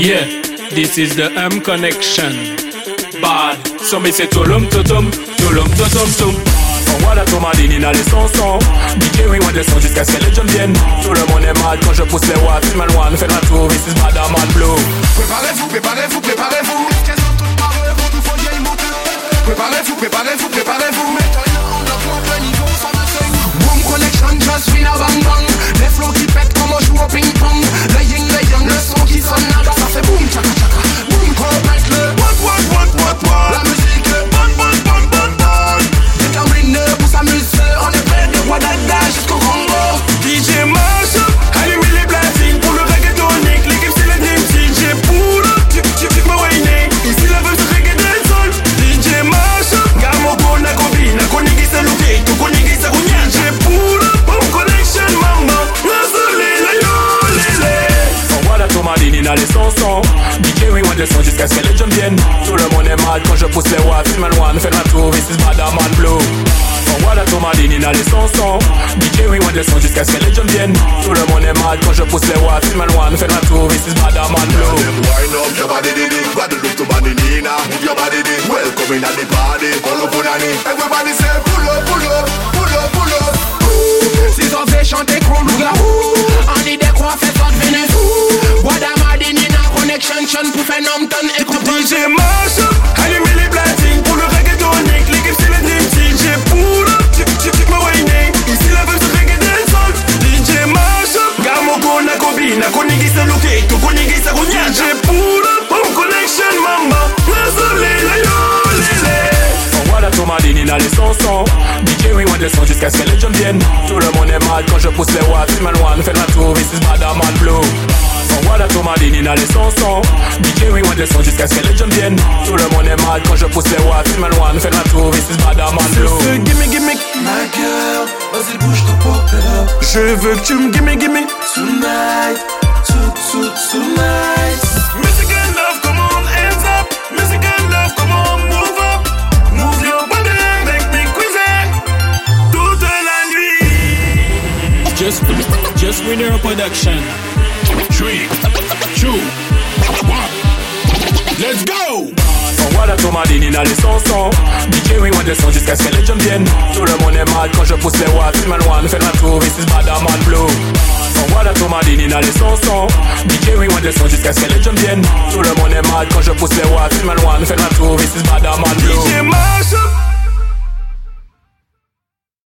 Yeah, this is the M Connection. Bad, so me say tulum tutum, tulum tutum tum. Voilà ton madine dans les chansons. DJ oui, moi des sons jusqu'à ce que les jeunes viennent. Tout le monde est mal quand je pousse les watts. Film and one, faites la tour, this is Madame Blue. Préparez-vous, préparez-vous, préparez-vous. Préparez-vous, préparez-vous, préparez-vous. Boom connection, just win a bang bang. Les flows qui pètent comme on joue au ping pong. Le yin, le son qui sonne là, ça fait boom chaka chaka. Boom, complète le what. La musique, bon. Déterminé pour s'amuser, on est prêt de Wadada jusqu'au Congo. DJ Mashup, allumez les platines pour le reggaetonique. L'équipe c'est le Dream Team. DJ Poula, tu me wayne. Ici la veut se reggaeton sol. DJ Mashup, Gamoko na kobi, na konigi se luke, tu konigi se kunyan. DJ Poula, Boom Connection mama, nazole la yo lele. Voilà ton madine dans les chansons. DJ oui, moi des sons jusqu'à ce que les jeunes viennent. Tout le monde est mal quand je pousse les watts. Film and one, faites la tour, this is Madame Blue. Voilà ton madine dans les chansons. DJ oui, moi des sons jusqu'à ce que les jeunes viennent. Tout le monde est mal quand je pousse les watts. Film and one, faites la tour, this is Madame Blue. Wind up your body, Guadeloupe to Bandinina. Move your body, welcome in at the party. Pull up on a knee. Everybody say pull up, pull up, pull up, pull up. Si on fait chanter qu'on nous garou, on dit des croix fait pas de venir fou. Bois d'amadine in a connection, pour faire Nompton et comprendre. DJ Mashup, allumez les platines pour le reggaetonique. L'équipe c'est le Dream Team. DJ Poula, tu me wayne. Ici la veut se reggaeton sol. DJ Mashup, Gamoko na kobi, na konigi se luke, tu konigi se kunyan. DJ Poula, Boom Connection mama, nazole la yo lele. Voilà ton madine dans les chansons. DJ oui, moi des sons jusqu'à ce que les jeunes viennent. Tout le monde est mal quand je pousse les watts. Film and one, faites la tour, this is Madame Blue. Voilà ton madine dans les chansons. DJ oui, moi des sons jusqu'à ce que les jeunes viennent. Tout le monde est mal quand je pousse les watts. Film and one, faites la tour, this is Madame Blue. Gimme, my girl, vas-y bouge ton pop it up. Je veux que tu me gimme, tonight, tonight. Music and love, come on, hands up. Music and love, come on, move up. Move your body, make me crazy. Toute la nuit. Just Winner Production. 3, 2, 1, let's go! Voilà ton madine dans les chansons. DJ oui, moi des sons jusqu'à ce que les jeunes viennent. Tout le monde est mal quand je pousse les watts. Film and one, faites la tour, this is Madame Blue. Voilà ton madine dans les chansons. DJ oui, moi des sons jusqu'à ce que les jeunes viennent. Tout le monde est mal quand je pousse les watts. Film and one, faites la tour, this is Madame Blue.